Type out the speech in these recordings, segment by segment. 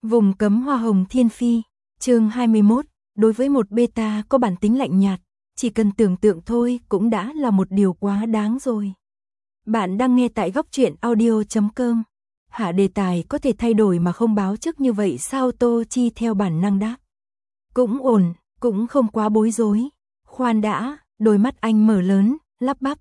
Vùng cấm hoa hồng thiên phi, chương 21, đối với một beta có bản tính lạnh nhạt, chỉ cần tưởng tượng thôi cũng đã là một điều quá đáng rồi. Bạn đang nghe tại góc truyện audio.com. Hạ đề tài có thể thay đổi mà không báo trước như vậy sao? Tô Chi theo bản năng đáp. Cũng ổn, cũng không quá bối rối. Khoan đã, đôi mắt anh mở lớn, lắp bắp.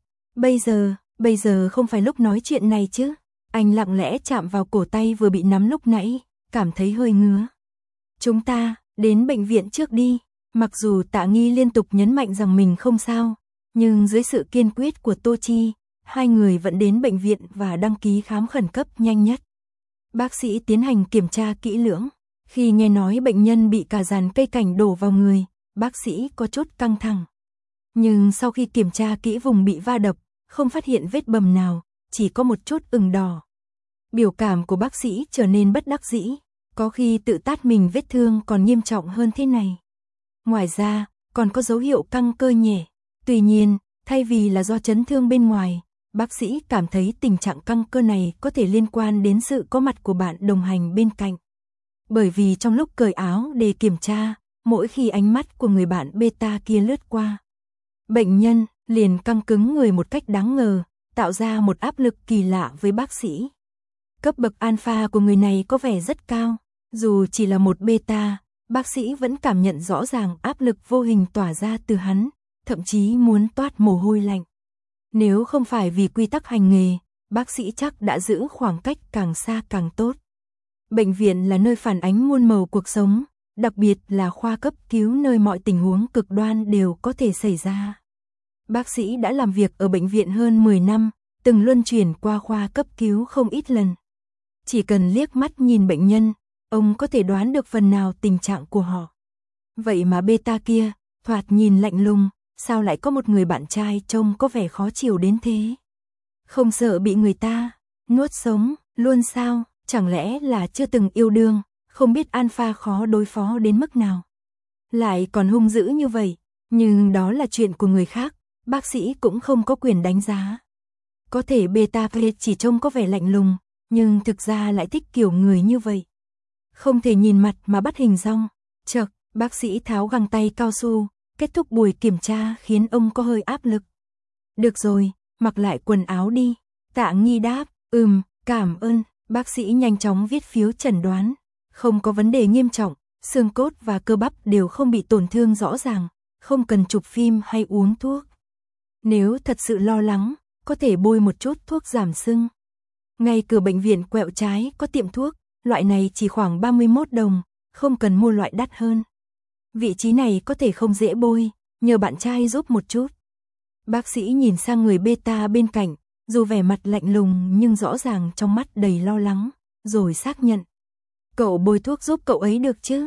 Bây giờ không phải lúc nói chuyện này chứ. Anh lặng lẽ chạm vào cổ tay vừa bị nắm lúc nãy, cảm thấy hơi ngứa. Chúng ta, đến bệnh viện trước đi. Mặc dù Tạ Nghi liên tục nhấn mạnh rằng mình không sao, nhưng dưới sự kiên quyết của Tô Chi, hai người vẫn đến bệnh viện và đăng ký khám khẩn cấp nhanh nhất. Bác sĩ tiến hành kiểm tra kỹ lưỡng. Khi nghe nói bệnh nhân bị cả dàn cây cảnh đổ vào người, bác sĩ có chút căng thẳng. Nhưng sau khi kiểm tra kỹ vùng bị va đập, không phát hiện vết bầm nào, chỉ có một chút ửng đỏ. Biểu cảm của bác sĩ trở nên bất đắc dĩ, có khi tự tát mình vết thương còn nghiêm trọng hơn thế này. Ngoài ra, còn có dấu hiệu căng cơ nhẹ. Tuy nhiên, thay vì là do chấn thương bên ngoài, bác sĩ cảm thấy tình trạng căng cơ này có thể liên quan đến sự có mặt của bạn đồng hành bên cạnh. Bởi vì trong lúc cởi áo để kiểm tra, mỗi khi ánh mắt của người bạn beta kia lướt qua, bệnh nhân liền căng cứng người một cách đáng ngờ, tạo ra một áp lực kỳ lạ với bác sĩ. Cấp bậc alpha của người này có vẻ rất cao, dù chỉ là một beta, bác sĩ vẫn cảm nhận rõ ràng áp lực vô hình tỏa ra từ hắn, thậm chí muốn toát mồ hôi lạnh. Nếu không phải vì quy tắc hành nghề, bác sĩ chắc đã giữ khoảng cách càng xa càng tốt. Bệnh viện là nơi phản ánh muôn màu cuộc sống, đặc biệt là khoa cấp cứu nơi mọi tình huống cực đoan đều có thể xảy ra. Bác sĩ đã làm việc ở bệnh viện hơn 10 năm, từng luân chuyển qua khoa cấp cứu không ít lần. Chỉ cần liếc mắt nhìn bệnh nhân, ông có thể đoán được phần nào tình trạng của họ. Vậy mà beta kia, thoạt nhìn lạnh lùng, sao lại có một người bạn trai trông có vẻ khó chịu đến thế? Không sợ bị người ta nuốt sống luôn sao? Chẳng lẽ là chưa từng yêu đương, không biết alpha khó đối phó đến mức nào? Lại còn hung dữ như vậy, nhưng đó là chuyện của người khác, bác sĩ cũng không có quyền đánh giá. Có thể beta chỉ trông có vẻ lạnh lùng, nhưng thực ra lại thích kiểu người như vậy. Không thể nhìn mặt mà bắt hình dong. Chậc, bác sĩ tháo găng tay cao su, kết thúc buổi kiểm tra khiến ông có hơi áp lực. Được rồi, mặc lại quần áo đi. Tạ Nghi đáp, cảm ơn. Bác sĩ nhanh chóng viết phiếu chẩn đoán. Không có vấn đề nghiêm trọng, xương cốt và cơ bắp đều không bị tổn thương rõ ràng, không cần chụp phim hay uống thuốc. Nếu thật sự lo lắng, có thể bôi một chút thuốc giảm sưng. Ngay cửa bệnh viện quẹo trái có tiệm thuốc, loại này chỉ khoảng 31 đồng, không cần mua loại đắt hơn. Vị trí này có thể không dễ bôi, nhờ bạn trai giúp một chút. Bác sĩ nhìn sang người beta bên cạnh, dù vẻ mặt lạnh lùng nhưng rõ ràng trong mắt đầy lo lắng, rồi xác nhận. Cậu bôi thuốc giúp cậu ấy được chứ?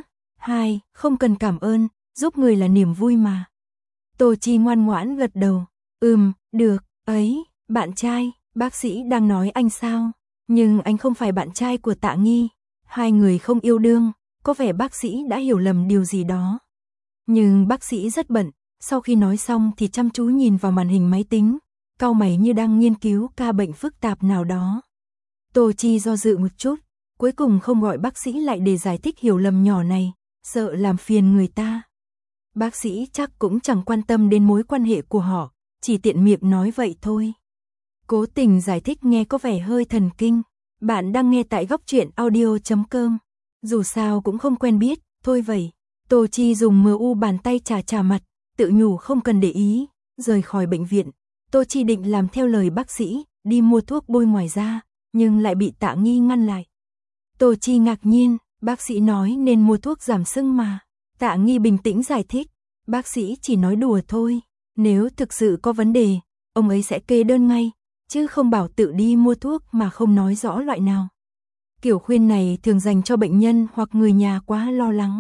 Không cần cảm ơn, giúp người là niềm vui mà. Tô Chi ngoan ngoãn gật đầu. Được, ấy, bạn trai, bác sĩ đang nói anh sao? Nhưng anh không phải bạn trai của Tạ Nghi. Hai người không yêu đương, có vẻ bác sĩ đã hiểu lầm điều gì đó. Nhưng bác sĩ rất bận, sau khi nói xong thì chăm chú nhìn vào màn hình máy tính, cau mày như đang nghiên cứu ca bệnh phức tạp nào đó. Tô Chi do dự một chút, cuối cùng không gọi bác sĩ lại để giải thích hiểu lầm nhỏ này, sợ làm phiền người ta. Bác sĩ chắc cũng chẳng quan tâm đến mối quan hệ của họ, chỉ tiện miệng nói vậy thôi. Cố tình giải thích nghe có vẻ hơi thần kinh. Bạn đang nghe tại góc truyện audio.com. Dù sao cũng không quen biết, thôi vậy. Tô Chi dùng MU bàn tay chà mặt, tự nhủ không cần để ý, rời khỏi bệnh viện. Tô Chi định làm theo lời bác sĩ, đi mua thuốc bôi ngoài da, nhưng lại bị Tạ Nghi ngăn lại. Tô Chi ngạc nhiên, bác sĩ nói nên mua thuốc giảm sưng mà. Tạ Nghi bình tĩnh giải thích, bác sĩ chỉ nói đùa thôi, nếu thực sự có vấn đề, ông ấy sẽ kê đơn ngay, chứ không bảo tự đi mua thuốc mà không nói rõ loại nào. Kiểu khuyên này thường dành cho bệnh nhân hoặc người nhà quá lo lắng.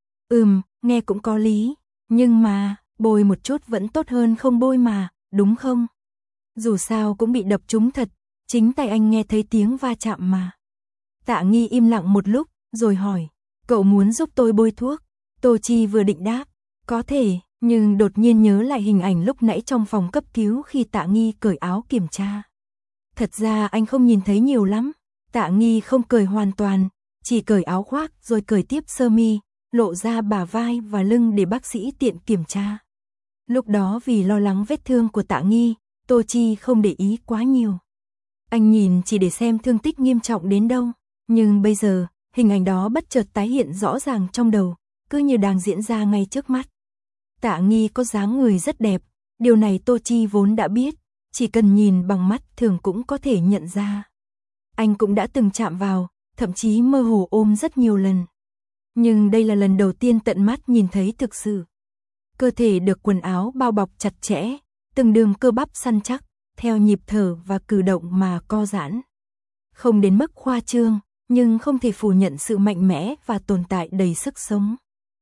Nghe cũng có lý, nhưng mà, bôi một chút vẫn tốt hơn không bôi mà, đúng không? Dù sao cũng bị đập trúng thật, chính tay anh nghe thấy tiếng va chạm mà. Tạ Nghi im lặng một lúc, rồi hỏi, cậu muốn giúp tôi bôi thuốc? Tô Chi vừa định đáp, có thể, nhưng đột nhiên nhớ lại hình ảnh lúc nãy trong phòng cấp cứu khi Tạ Nghi cởi áo kiểm tra. Thật ra anh không nhìn thấy nhiều lắm. Tạ Nghi không cười hoàn toàn, chỉ cởi áo khoác rồi cởi tiếp sơ mi, lộ ra bả vai và lưng để bác sĩ tiện kiểm tra. Lúc đó vì lo lắng vết thương của Tạ Nghi, Tô Chi không để ý quá nhiều. Anh nhìn chỉ để xem thương tích nghiêm trọng đến đâu, nhưng bây giờ, hình ảnh đó bất chợt tái hiện rõ ràng trong đầu, cứ như đang diễn ra ngay trước mắt. Tạ Nghi có dáng người rất đẹp, điều này Tô Chi vốn đã biết, chỉ cần nhìn bằng mắt thường cũng có thể nhận ra. Anh cũng đã từng chạm vào, thậm chí mơ hồ ôm rất nhiều lần. Nhưng đây là lần đầu tiên tận mắt nhìn thấy thực sự. Cơ thể được quần áo bao bọc chặt chẽ, từng đường cơ bắp săn chắc, theo nhịp thở và cử động mà co giãn. Không đến mức khoa trương, nhưng không thể phủ nhận sự mạnh mẽ và tồn tại đầy sức sống.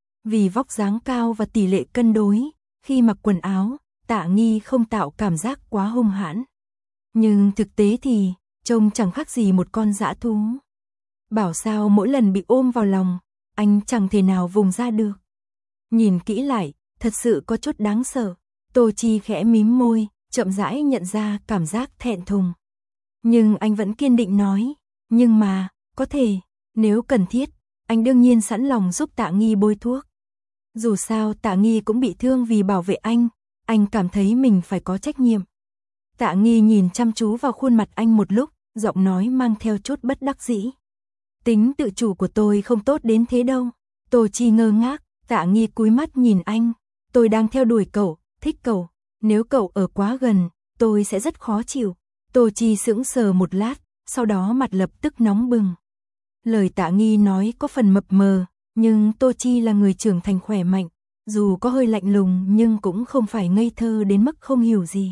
Vì vóc dáng cao và tỷ lệ cân đối, khi mặc quần áo, Tạ Nghi không tạo cảm giác quá hung hãn. Nhưng thực tế thì, trông chẳng khác gì một con dã thú. Bảo sao mỗi lần bị ôm vào lòng, anh chẳng thể nào vùng ra được. Nhìn kỹ lại, thật sự có chút đáng sợ. Tô Chi khẽ mím môi, chậm rãi nhận ra cảm giác thẹn thùng. Nhưng anh vẫn kiên định nói, nhưng mà, có thể, nếu cần thiết, anh đương nhiên sẵn lòng giúp Tạ Nghi bôi thuốc. Dù sao Tạ Nghi cũng bị thương vì bảo vệ anh cảm thấy mình phải có trách nhiệm. Tạ Nghi nhìn chăm chú vào khuôn mặt anh một lúc, giọng nói mang theo chút bất đắc dĩ. Tính tự chủ của tôi không tốt đến thế đâu. Tô Chi ngơ ngác, Tạ Nghi cúi mắt nhìn anh. Tôi đang theo đuổi cậu, thích cậu. Nếu cậu ở quá gần, tôi sẽ rất khó chịu. Tô Chi sững sờ một lát, sau đó mặt lập tức nóng bừng. Lời Tạ Nghi nói có phần mập mờ, nhưng Tô Chi là người trưởng thành khỏe mạnh. Dù có hơi lạnh lùng nhưng cũng không phải ngây thơ đến mức không hiểu gì.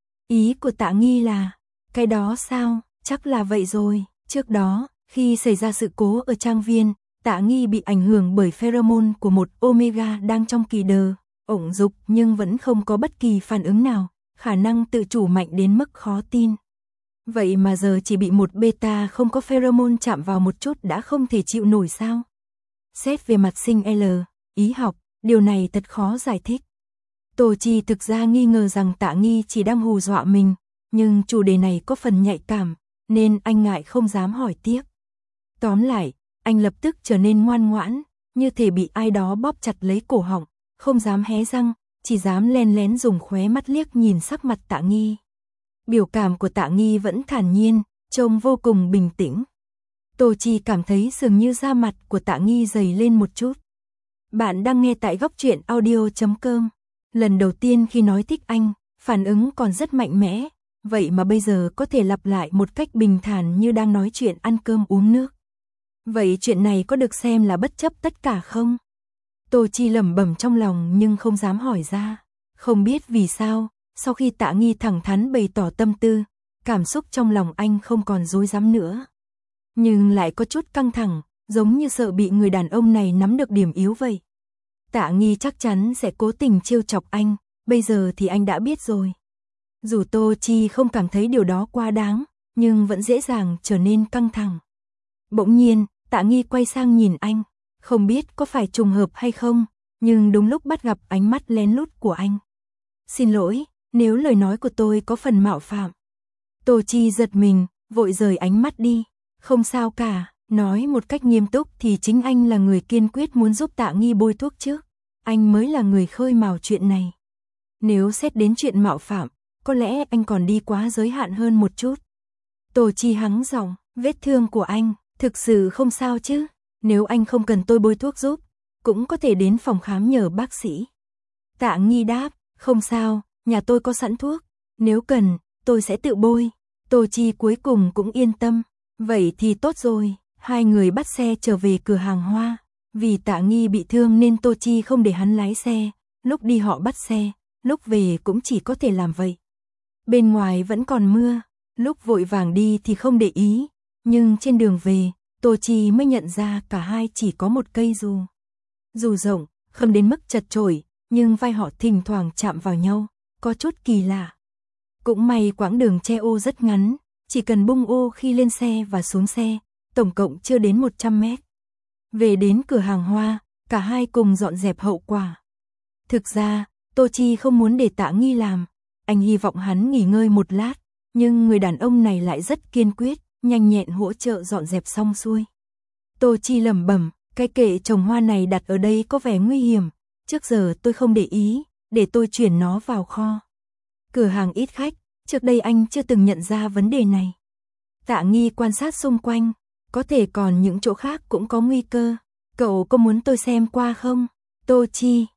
Ý của Tạ Nghi là, cái đó sao, chắc là vậy rồi. Trước đó, khi xảy ra sự cố ở trang viên, Tạ Nghi bị ảnh hưởng bởi pheromone của một omega đang trong kỳ đờ, ổng dục nhưng vẫn không có bất kỳ phản ứng nào, khả năng tự chủ mạnh đến mức khó tin. Vậy mà giờ chỉ bị một beta không có pheromone chạm vào một chút đã không thể chịu nổi sao? Xét về mặt sinh L, ý học, điều này thật khó giải thích. Tô Chi thực ra nghi ngờ rằng Tạ Nghi chỉ đang hù dọa mình, nhưng chủ đề này có phần nhạy cảm, nên anh ngại không dám hỏi tiếp. Tóm lại, anh lập tức trở nên ngoan ngoãn, như thể bị ai đó bóp chặt lấy cổ họng, không dám hé răng, chỉ dám len lén dùng khóe mắt liếc nhìn sắc mặt Tạ Nghi. Biểu cảm của Tạ Nghi vẫn thản nhiên, trông vô cùng bình tĩnh. Tô Chi cảm thấy dường như da mặt của Tạ Nghi dày lên một chút. Bạn đang nghe tại góc truyện audio.com. Lần đầu tiên khi nói thích anh, phản ứng còn rất mạnh mẽ, vậy mà bây giờ có thể lặp lại một cách bình thản như đang nói chuyện ăn cơm uống nước. Vậy chuyện này có được xem là bất chấp tất cả không? Tô Chi lẩm bẩm trong lòng nhưng không dám hỏi ra. Không biết vì sao, sau khi Tạ Nghi thẳng thắn bày tỏ tâm tư, cảm xúc trong lòng anh không còn rối rắm nữa. Nhưng lại có chút căng thẳng, giống như sợ bị người đàn ông này nắm được điểm yếu vậy. Tạ Nghi chắc chắn sẽ cố tình trêu chọc anh, bây giờ thì anh đã biết rồi. Dù Tô Chi không cảm thấy điều đó quá đáng, nhưng vẫn dễ dàng trở nên căng thẳng. Bỗng nhiên, Tạ Nghi quay sang nhìn anh, không biết có phải trùng hợp hay không, nhưng đúng lúc bắt gặp ánh mắt lén lút của anh. Xin lỗi, nếu lời nói của tôi có phần mạo phạm. Tô Chi giật mình, vội rời ánh mắt đi. Không sao cả, nói một cách nghiêm túc thì chính anh là người kiên quyết muốn giúp Tạ Nghi bôi thuốc trước. Anh mới là người khơi mào chuyện này. Nếu xét đến chuyện mạo phạm, có lẽ anh còn đi quá giới hạn hơn một chút. Tô Chi hắng giọng, vết thương của anh, thực sự không sao chứ? Nếu anh không cần tôi bôi thuốc giúp, cũng có thể đến phòng khám nhờ bác sĩ. Tạ Nghi đáp, không sao, nhà tôi có sẵn thuốc. Nếu cần, tôi sẽ tự bôi. Tô Chi cuối cùng cũng yên tâm. Vậy thì tốt rồi, hai người bắt xe trở về cửa hàng hoa. Vì Tạ Nghi bị thương nên Tô Chi không để hắn lái xe, lúc đi họ bắt xe, lúc về cũng chỉ có thể làm vậy. Bên ngoài vẫn còn mưa, lúc vội vàng đi thì không để ý, nhưng trên đường về, Tô Chi mới nhận ra cả hai chỉ có một cây dù. Dù rộng, không đến mức chật chội, nhưng vai họ thỉnh thoảng chạm vào nhau, có chút kỳ lạ. Cũng may quãng đường che ô rất ngắn, chỉ cần bung ô khi lên xe và xuống xe, tổng cộng chưa đến 100 mét. Về đến cửa hàng hoa, cả hai cùng dọn dẹp hậu quả. Thực ra, Tô Chi không muốn để Tạ Nghi làm, anh hy vọng hắn nghỉ ngơi một lát, nhưng người đàn ông này lại rất kiên quyết, nhanh nhẹn hỗ trợ dọn dẹp xong xuôi. Tô Chi lẩm bẩm, cái kệ trồng hoa này đặt ở đây có vẻ nguy hiểm, trước giờ tôi không để ý, để tôi chuyển nó vào kho. Cửa hàng ít khách, trước đây anh chưa từng nhận ra vấn đề này. Tạ Nghi quan sát xung quanh, có thể còn những chỗ khác cũng có nguy cơ. Cậu có muốn tôi xem qua không? Tô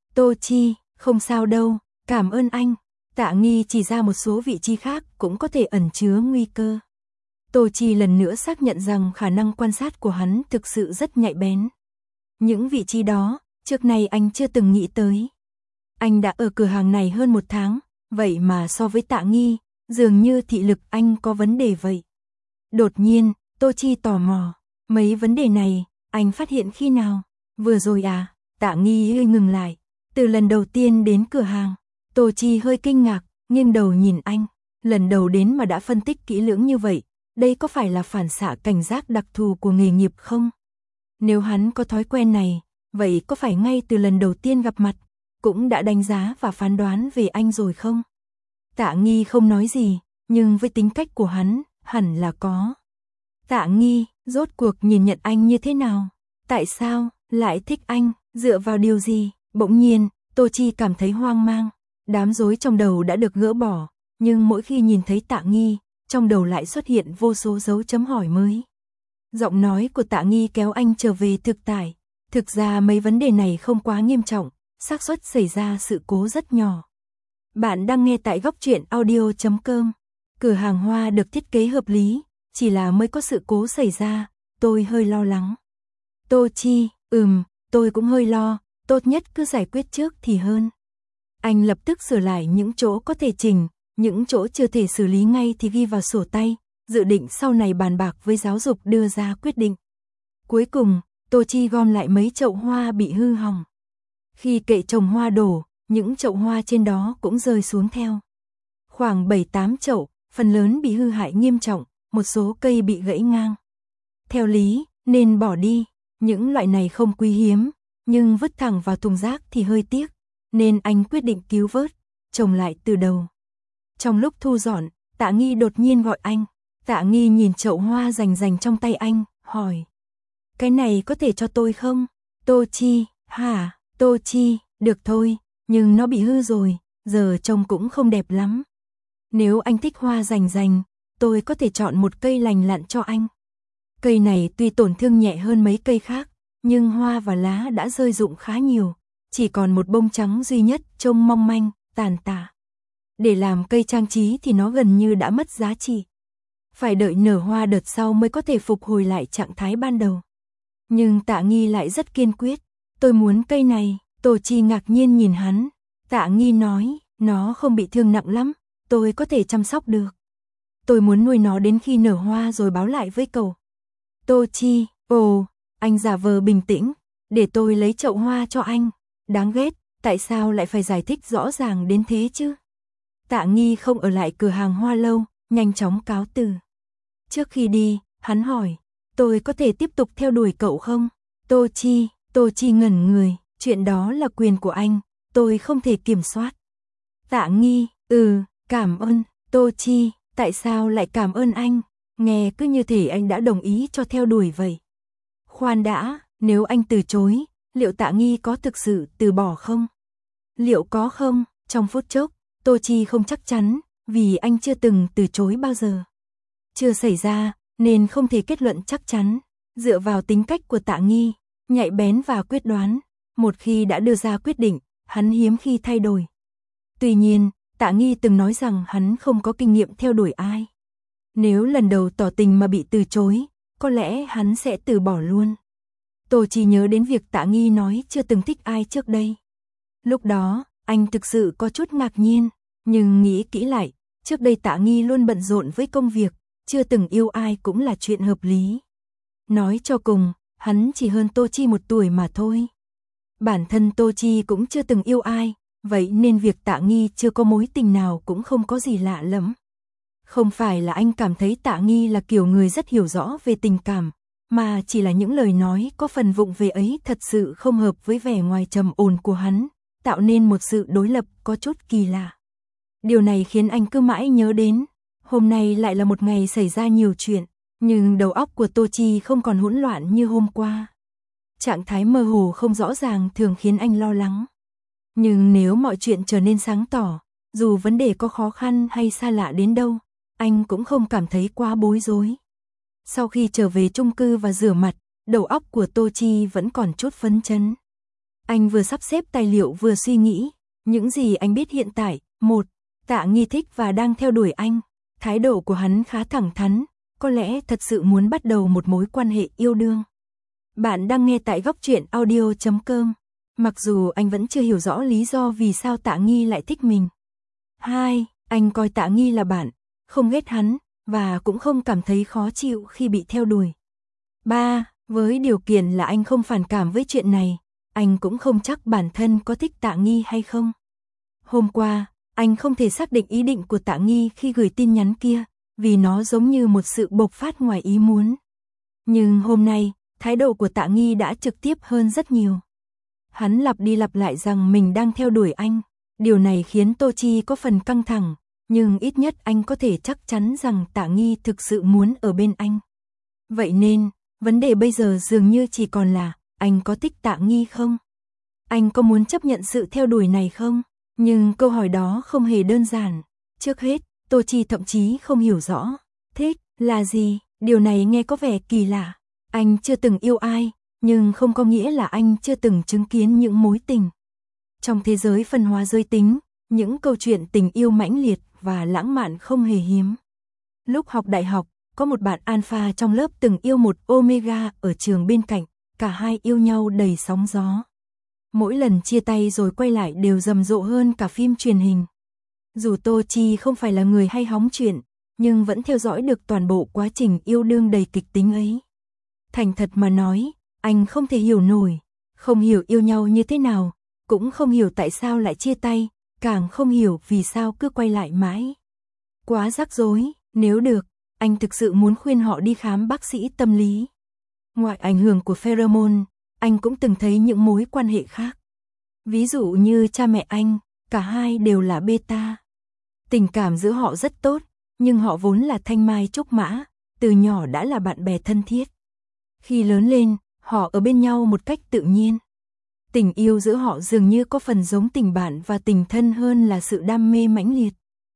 Chi, không sao đâu, cảm ơn anh. Tạ Nghi chỉ ra một số vị trí khác cũng có thể ẩn chứa nguy cơ. Tô Chi lần nữa xác nhận rằng khả năng quan sát của hắn thực sự rất nhạy bén. Những vị trí đó, trước nay anh chưa từng nghĩ tới. Anh đã ở cửa hàng này hơn 1 tháng, vậy mà so với Tạ Nghi, dường như thị lực anh có vấn đề vậy. Đột nhiên, Tô Chi tò mò, mấy vấn đề này, anh phát hiện khi nào? Vừa rồi à? Tạ Nghi hơi ngừng lại. Từ lần đầu tiên đến cửa hàng, Tô Chi hơi kinh ngạc, nghiêng đầu nhìn anh. Lần đầu đến mà đã phân tích kỹ lưỡng như vậy, đây có phải là phản xạ cảnh giác đặc thù của nghề nghiệp không? Nếu hắn có thói quen này, vậy có phải ngay từ lần đầu tiên gặp mặt, cũng đã đánh giá và phán đoán về anh rồi không? Tạ Nghi không nói gì, nhưng với tính cách của hắn, hẳn là có. Tạ Nghi, rốt cuộc nhìn nhận anh như thế nào? Tại sao lại thích anh? Dựa vào điều gì? Bỗng nhiên, Tô Chi cảm thấy hoang mang. Đám rối trong đầu đã được gỡ bỏ, nhưng mỗi khi nhìn thấy Tạ Nghi, trong đầu lại xuất hiện vô số dấu chấm hỏi mới. Giọng nói của Tạ Nghi kéo anh trở về thực tại. Thực ra mấy vấn đề này không quá nghiêm trọng, xác suất xảy ra sự cố rất nhỏ. Bạn đang nghe tại Góc Truyện Audio.com. Cửa hàng hoa được thiết kế hợp lý, chỉ là mới có sự cố xảy ra, tôi hơi lo lắng. Tô Chi, tôi cũng hơi lo, tốt nhất cứ giải quyết trước thì hơn. Anh lập tức sửa lại những chỗ có thể chỉnh, những chỗ chưa thể xử lý ngay thì ghi vào sổ tay, dự định sau này bàn bạc với giáo dục đưa ra quyết định. Cuối cùng, Tô Chi gom lại mấy chậu hoa bị hư hỏng. Khi kệ trồng hoa đổ, những chậu hoa trên đó cũng rơi xuống theo. Khoảng 7-8 chậu, phần lớn bị hư hại nghiêm trọng, một số cây bị gãy ngang. Theo lý, nên bỏ đi, những loại này không quý hiếm, nhưng vứt thẳng vào thùng rác thì hơi tiếc, nên anh quyết định cứu vớt, trồng lại từ đầu. Trong lúc thu dọn, Tạ Nghi đột nhiên gọi anh. Tạ Nghi nhìn chậu hoa rành trong tay anh, hỏi. Cái này có thể cho tôi không? Tô Chi, hả? Tô Chi, được thôi, nhưng nó bị hư rồi, giờ trông cũng không đẹp lắm. Nếu anh thích hoa rành, tôi có thể chọn một cây lành lặn cho anh. Cây này tuy tổn thương nhẹ hơn mấy cây khác, nhưng hoa và lá đã rơi rụng khá nhiều, chỉ còn một bông trắng duy nhất trông mong manh, tàn tạ. Để làm cây trang trí thì nó gần như đã mất giá trị. Phải đợi nở hoa đợt sau mới có thể phục hồi lại trạng thái ban đầu. Nhưng Tạ Nghi lại rất kiên quyết, tôi muốn cây này. Tô Chi ngạc nhiên nhìn hắn. Tạ Nghi nói, nó không bị thương nặng lắm, tôi có thể chăm sóc được. Tôi muốn nuôi nó đến khi nở hoa rồi báo lại với cậu. Tô Chi, anh giả vờ bình tĩnh, để tôi lấy chậu hoa cho anh. Đáng ghét, tại sao lại phải giải thích rõ ràng đến thế chứ? Tạ Nghi không ở lại cửa hàng hoa lâu, nhanh chóng cáo từ. Trước khi đi, hắn hỏi, tôi có thể tiếp tục theo đuổi cậu không? Tô Chi ngẩn người, chuyện đó là quyền của anh, tôi không thể kiểm soát. Tạ Nghi, cảm ơn. Tô Chi, tại sao lại cảm ơn anh? Nghe cứ như thể anh đã đồng ý cho theo đuổi vậy. Khoan đã, nếu anh từ chối, liệu Tạ Nghi có thực sự từ bỏ không? Liệu có không? Trong phút chốc, Tô Chi không chắc chắn, vì anh chưa từng từ chối bao giờ. Chưa xảy ra, nên không thể kết luận chắc chắn. Dựa vào tính cách của Tạ Nghi, nhạy bén và quyết đoán, một khi đã đưa ra quyết định, hắn hiếm khi thay đổi. Tuy nhiên, Tạ Nghi từng nói rằng hắn không có kinh nghiệm theo đuổi ai. Nếu lần đầu tỏ tình mà bị từ chối, có lẽ hắn sẽ từ bỏ luôn. Tô Chi nhớ đến việc Tạ Nghi nói chưa từng thích ai trước đây. Lúc đó, anh thực sự có chút ngạc nhiên, nhưng nghĩ kỹ lại, trước đây Tạ Nghi luôn bận rộn với công việc, chưa từng yêu ai cũng là chuyện hợp lý. Nói cho cùng, hắn chỉ hơn Tô Chi 1 tuổi mà thôi. Bản thân Tô Chi cũng chưa từng yêu ai, vậy nên việc Tạ Nghi chưa có mối tình nào cũng không có gì lạ lắm. Không phải là anh cảm thấy Tạ Nghi là kiểu người rất hiểu rõ về tình cảm, mà chỉ là những lời nói có phần vụng về ấy thật sự không hợp với vẻ ngoài trầm ổn của hắn, tạo nên một sự đối lập có chút kỳ lạ. Điều này khiến anh cứ mãi nhớ đến, hôm nay lại là một ngày xảy ra nhiều chuyện. Nhưng đầu óc của Tô Chi không còn hỗn loạn như hôm qua. Trạng thái mơ hồ không rõ ràng thường khiến anh lo lắng. Nhưng nếu mọi chuyện trở nên sáng tỏ, dù vấn đề có khó khăn hay xa lạ đến đâu, anh cũng không cảm thấy quá bối rối. Sau khi trở về chung cư và rửa mặt, đầu óc của Tô Chi vẫn còn chút phấn chấn. Anh vừa sắp xếp tài liệu vừa suy nghĩ, những gì anh biết hiện tại, 1. Tạ Nghi thích và đang theo đuổi anh. Thái độ của hắn khá thẳng thắn, có lẽ thật sự muốn bắt đầu một mối quan hệ yêu đương. Bạn đang nghe tại goctruyện.audio.com. Mặc dù anh vẫn chưa hiểu rõ lý do vì sao Tạ Nghi lại thích mình. 2. Anh coi Tạ Nghi là bạn, không ghét hắn, và cũng không cảm thấy khó chịu khi bị theo đuổi. 3. Với điều kiện là anh không phản cảm với chuyện này, anh cũng không chắc bản thân có thích Tạ Nghi hay không. Hôm qua, anh không thể xác định ý định của Tạ Nghi khi gửi tin nhắn kia, vì nó giống như một sự bộc phát ngoài ý muốn. Nhưng hôm nay, thái độ của Tạ Nghi đã trực tiếp hơn rất nhiều. Hắn lặp đi lặp lại rằng mình đang theo đuổi anh. Điều này khiến Tô Chi có phần căng thẳng, nhưng ít nhất anh có thể chắc chắn rằng Tạ Nghi thực sự muốn ở bên anh. Vậy nên, vấn đề bây giờ dường như chỉ còn là, anh có thích Tạ Nghi không? Anh có muốn chấp nhận sự theo đuổi này không? Nhưng câu hỏi đó không hề đơn giản. Trước hết, Tô Chi thậm chí không hiểu rõ. Thích là gì? Điều này nghe có vẻ kỳ lạ. Anh chưa từng yêu ai, nhưng không có nghĩa là anh chưa từng chứng kiến những mối tình. Trong thế giới phân hóa giới tính, những câu chuyện tình yêu mãnh liệt và lãng mạn không hề hiếm. Lúc học đại học, có một bạn alpha trong lớp từng yêu một omega ở trường bên cạnh, cả hai yêu nhau đầy sóng gió. Mỗi lần chia tay rồi quay lại đều rầm rộ hơn cả phim truyền hình. Dù Tô Chi không phải là người hay hóng chuyện, nhưng vẫn theo dõi được toàn bộ quá trình yêu đương đầy kịch tính ấy. Thành thật mà nói, anh không thể hiểu nổi, không hiểu yêu nhau như thế nào, cũng không hiểu tại sao lại chia tay, càng không hiểu vì sao cứ quay lại mãi. Quá rắc rối, nếu được, anh thực sự muốn khuyên họ đi khám bác sĩ tâm lý. Ngoài ảnh hưởng của pheromone, anh cũng từng thấy những mối quan hệ khác. Ví dụ như cha mẹ anh, cả hai đều là beta. Tình cảm giữa họ rất tốt, nhưng họ vốn là thanh mai trúc mã, từ nhỏ đã là bạn bè thân thiết. Khi lớn lên, họ ở bên nhau một cách tự nhiên. Tình yêu giữa họ dường như có phần giống tình bạn và tình thân hơn là sự đam mê mãnh liệt.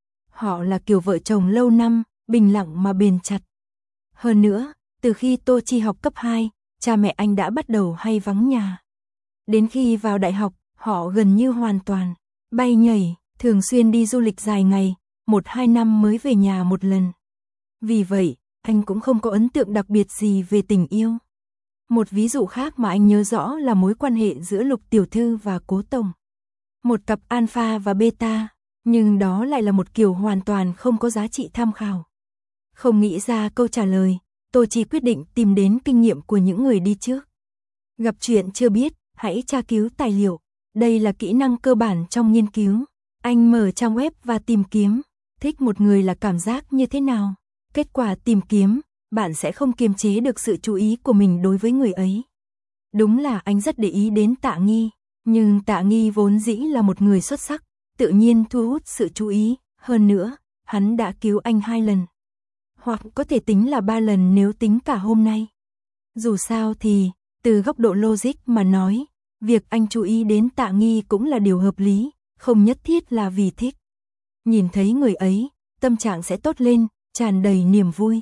Họ là kiểu vợ chồng lâu năm, bình lặng mà bền chặt. Hơn nữa, từ khi Tô Chi học cấp 2, cha mẹ anh đã bắt đầu hay vắng nhà. Đến khi vào đại học, họ gần như hoàn toàn bay nhảy, thường xuyên đi du lịch dài ngày, 1-2 năm mới về nhà một lần. Vì vậy, anh cũng không có ấn tượng đặc biệt gì về tình yêu. Một ví dụ khác mà anh nhớ rõ là mối quan hệ giữa Lục tiểu thư và Cố tổng. Một cặp alpha và beta, nhưng đó lại là một kiểu hoàn toàn không có giá trị tham khảo. Không nghĩ ra câu trả lời, Tô Chi quyết định tìm đến kinh nghiệm của những người đi trước. Gặp chuyện chưa biết, hãy tra cứu tài liệu. Đây là kỹ năng cơ bản trong nghiên cứu. Anh mở trang web và tìm kiếm, thích một người là cảm giác như thế nào. Kết quả tìm kiếm, bạn sẽ không kiềm chế được sự chú ý của mình đối với người ấy. Đúng là anh rất để ý đến Tạ Nghi, nhưng Tạ Nghi vốn dĩ là một người xuất sắc, tự nhiên thu hút sự chú ý. Hơn nữa, hắn đã cứu anh 2 lần. Hoặc có thể tính là 3 lần nếu tính cả hôm nay. Dù sao thì, từ góc độ logic mà nói, việc anh chú ý đến Tạ Nghi cũng là điều hợp lý, không nhất thiết là vì thích. Nhìn thấy người ấy, tâm trạng sẽ tốt lên, tràn đầy niềm vui.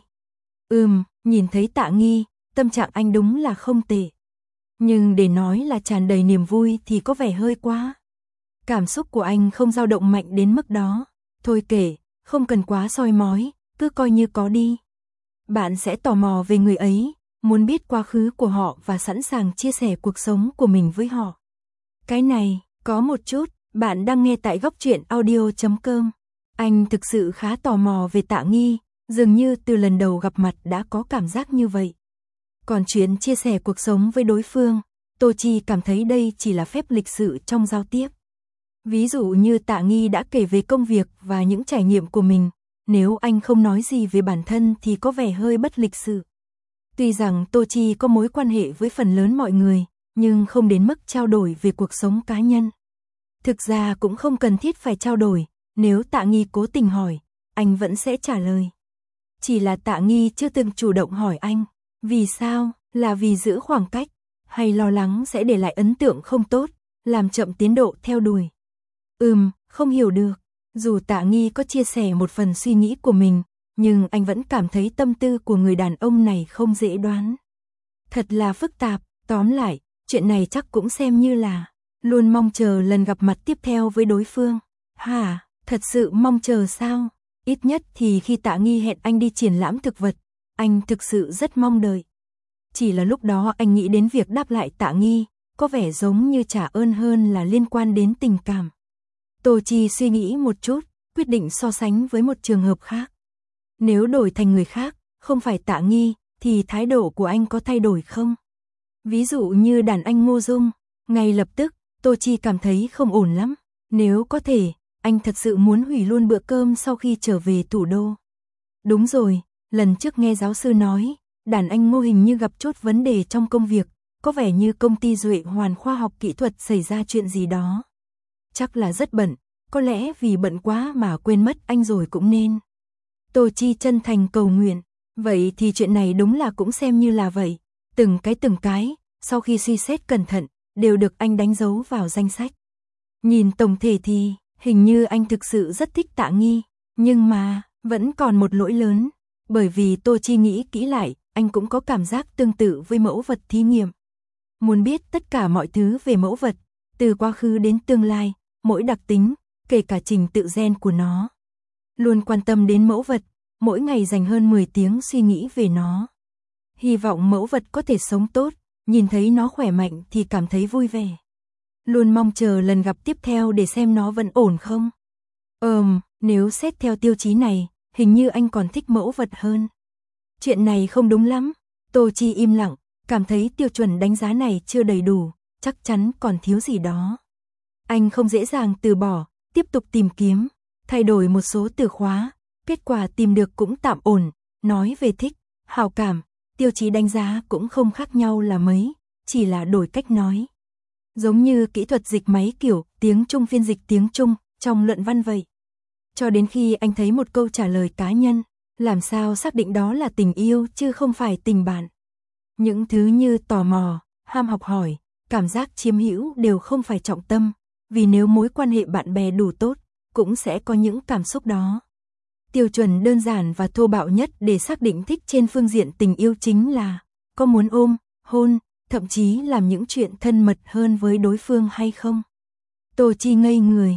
Nhìn thấy Tạ Nghi, tâm trạng anh đúng là không tệ. Nhưng để nói là tràn đầy niềm vui thì có vẻ hơi quá. Cảm xúc của anh không dao động mạnh đến mức đó. Thôi kể, không cần quá soi mói, cứ coi như có đi. Bạn sẽ tò mò về người ấy, muốn biết quá khứ của họ và sẵn sàng chia sẻ cuộc sống của mình với họ. Cái này, có một chút, bạn đang nghe tại goctruyện.audio.com. Anh thực sự khá tò mò về Tạ Nghi, dường như từ lần đầu gặp mặt đã có cảm giác như vậy. Còn chuyện chia sẻ cuộc sống với đối phương, Tô Chi cảm thấy đây chỉ là phép lịch sự trong giao tiếp. Ví dụ như Tạ Nghi đã kể về công việc và những trải nghiệm của mình, nếu anh không nói gì về bản thân thì có vẻ hơi bất lịch sự. Tuy rằng Tô Chi có mối quan hệ với phần lớn mọi người, nhưng không đến mức trao đổi về cuộc sống cá nhân. Thực ra cũng không cần thiết phải trao đổi, nếu Tạ Nghi cố tình hỏi, anh vẫn sẽ trả lời. Chỉ là Tạ Nghi chưa từng chủ động hỏi anh. Vì sao? Là vì giữ khoảng cách? Hay lo lắng sẽ để lại ấn tượng không tốt, làm chậm tiến độ theo đuổi? Không hiểu được. Dù Tạ Nghi có chia sẻ một phần suy nghĩ của mình, nhưng anh vẫn cảm thấy tâm tư của người đàn ông này không dễ đoán. Thật là phức tạp, tóm lại, chuyện này chắc cũng xem như là luôn mong chờ lần gặp mặt tiếp theo với đối phương. Hả, thật sự mong chờ sao? Ít nhất thì khi Tạ Nghi hẹn anh đi triển lãm thực vật, anh thực sự rất mong đợi. Chỉ là lúc đó anh nghĩ đến việc đáp lại Tạ Nghi, có vẻ giống như trả ơn hơn là liên quan đến tình cảm. Tô Chi suy nghĩ một chút, quyết định so sánh với một trường hợp khác. Nếu đổi thành người khác, không phải Tạ Nghi, thì thái độ của anh có thay đổi không? Ví dụ như đàn anh Ngô Dung, ngay lập tức, Tô Chi cảm thấy không ổn lắm. Nếu có thể, anh thật sự muốn hủy luôn bữa cơm sau khi trở về thủ đô. Đúng rồi, lần trước nghe giáo sư nói, đàn anh Ngô hình như gặp chốt vấn đề trong công việc, có vẻ như công ty Duệ Hoàn khoa học kỹ thuật xảy ra chuyện gì đó. Chắc là rất bận, có lẽ vì bận quá mà quên mất anh rồi cũng nên. Tô Chi chân thành cầu nguyện, vậy thì chuyện này đúng là cũng xem như là vậy. Từng cái, sau khi suy xét cẩn thận, đều được anh đánh dấu vào danh sách. Nhìn tổng thể thì, hình như anh thực sự rất thích Tạ Nghi, nhưng mà, vẫn còn một lỗi lớn, bởi vì Tô Chi nghĩ kỹ lại, anh cũng có cảm giác tương tự với mẫu vật thí nghiệm. Muốn biết tất cả mọi thứ về mẫu vật, từ quá khứ đến tương lai, mỗi đặc tính, kể cả trình tự gen của nó. Luôn quan tâm đến mẫu vật, mỗi ngày dành hơn 10 tiếng suy nghĩ về nó. Hy vọng mẫu vật có thể sống tốt, nhìn thấy nó khỏe mạnh thì cảm thấy vui vẻ. Luôn mong chờ lần gặp tiếp theo để xem nó vẫn ổn không. Nếu xét theo tiêu chí này, hình như anh còn thích mẫu vật hơn. Chuyện này không đúng lắm. Tô Chi im lặng, cảm thấy tiêu chuẩn đánh giá này chưa đầy đủ, chắc chắn còn thiếu gì đó. Anh không dễ dàng từ bỏ, tiếp tục tìm kiếm, thay đổi một số từ khóa, kết quả tìm được cũng tạm ổn, nói về thích, hảo cảm, tiêu chí đánh giá cũng không khác nhau là mấy, chỉ là đổi cách nói. Giống như kỹ thuật dịch máy kiểu tiếng Trung phiên dịch tiếng Trung trong luận văn vậy. Cho đến khi anh thấy một câu trả lời cá nhân, làm sao xác định đó là tình yêu chứ không phải tình bạn. Những thứ như tò mò, ham học hỏi, cảm giác chiếm hữu đều không phải trọng tâm, vì nếu mối quan hệ bạn bè đủ tốt, cũng sẽ có những cảm xúc đó. Tiêu chuẩn đơn giản và thô bạo nhất để xác định thích trên phương diện tình yêu chính là có muốn ôm, hôn, thậm chí làm những chuyện thân mật hơn với đối phương hay không. Tô Chi ngây người,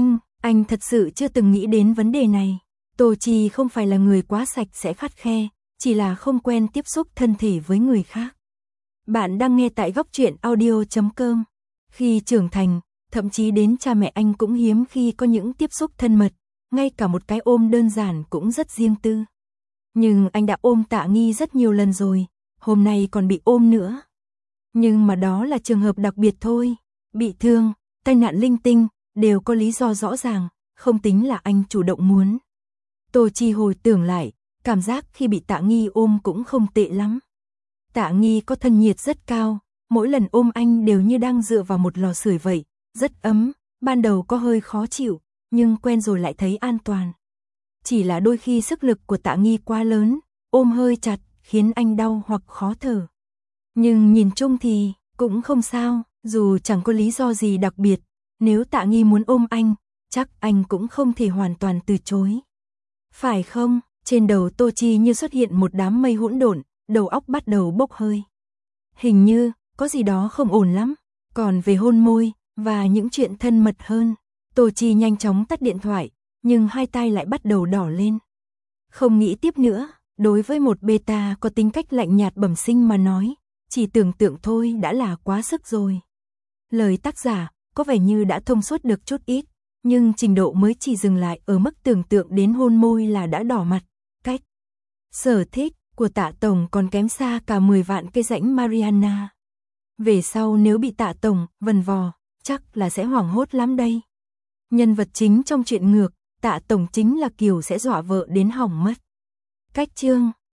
anh thật sự chưa từng nghĩ đến vấn đề này. Tô Chi không phải là người quá sạch sẽ khắt khe, chỉ là không quen tiếp xúc thân thể với người khác. Bạn đang nghe tại Góc Truyện Audio.com. Khi trưởng thành, thậm chí đến cha mẹ anh cũng hiếm khi có những tiếp xúc thân mật, ngay cả một cái ôm đơn giản cũng rất riêng tư. Nhưng anh đã ôm Tạ Nghi rất nhiều lần rồi, hôm nay còn bị ôm nữa. Nhưng mà đó là trường hợp đặc biệt thôi, bị thương, tai nạn linh tinh, đều có lý do rõ ràng, không tính là anh chủ động muốn. Tô Chi hồi tưởng lại, cảm giác khi bị Tạ Nghi ôm cũng không tệ lắm. Tạ Nghi có thân nhiệt rất cao, mỗi lần ôm anh đều như đang dựa vào một lò sưởi vậy, rất ấm, ban đầu có hơi khó chịu, nhưng quen rồi lại thấy an toàn. Chỉ là đôi khi sức lực của Tạ Nghi quá lớn, ôm hơi chặt, khiến anh đau hoặc khó thở. Nhưng nhìn chung thì, cũng không sao, dù chẳng có lý do gì đặc biệt, nếu Tạ Nghi muốn ôm anh, chắc anh cũng không thể hoàn toàn từ chối. Phải không? Trên đầu Tô Chi như xuất hiện một đám mây hỗn độn, đầu óc bắt đầu bốc hơi. Hình như, có gì đó không ổn lắm. Còn về hôn môi, và những chuyện thân mật hơn, Tô Chi nhanh chóng tắt điện thoại, nhưng hai tay lại bắt đầu đỏ lên. Không nghĩ tiếp nữa, đối với một beta có tính cách lạnh nhạt bẩm sinh mà nói, chỉ tưởng tượng thôi đã là quá sức rồi. Lời tác giả có vẻ như đã thông suốt được chút ít, nhưng trình độ mới chỉ dừng lại ở mức tưởng tượng đến hôn môi là đã đỏ mặt. Cách sở thích của Tạ Tổng còn kém xa cả 10 vạn cây rãnh Mariana. Về sau nếu bị Tạ Tổng vần vò, chắc là sẽ hoảng hốt lắm đây. Nhân vật chính trong chuyện ngược, Tạ Tổng chính là kiểu sẽ dọa vợ đến hỏng mất. Cách chương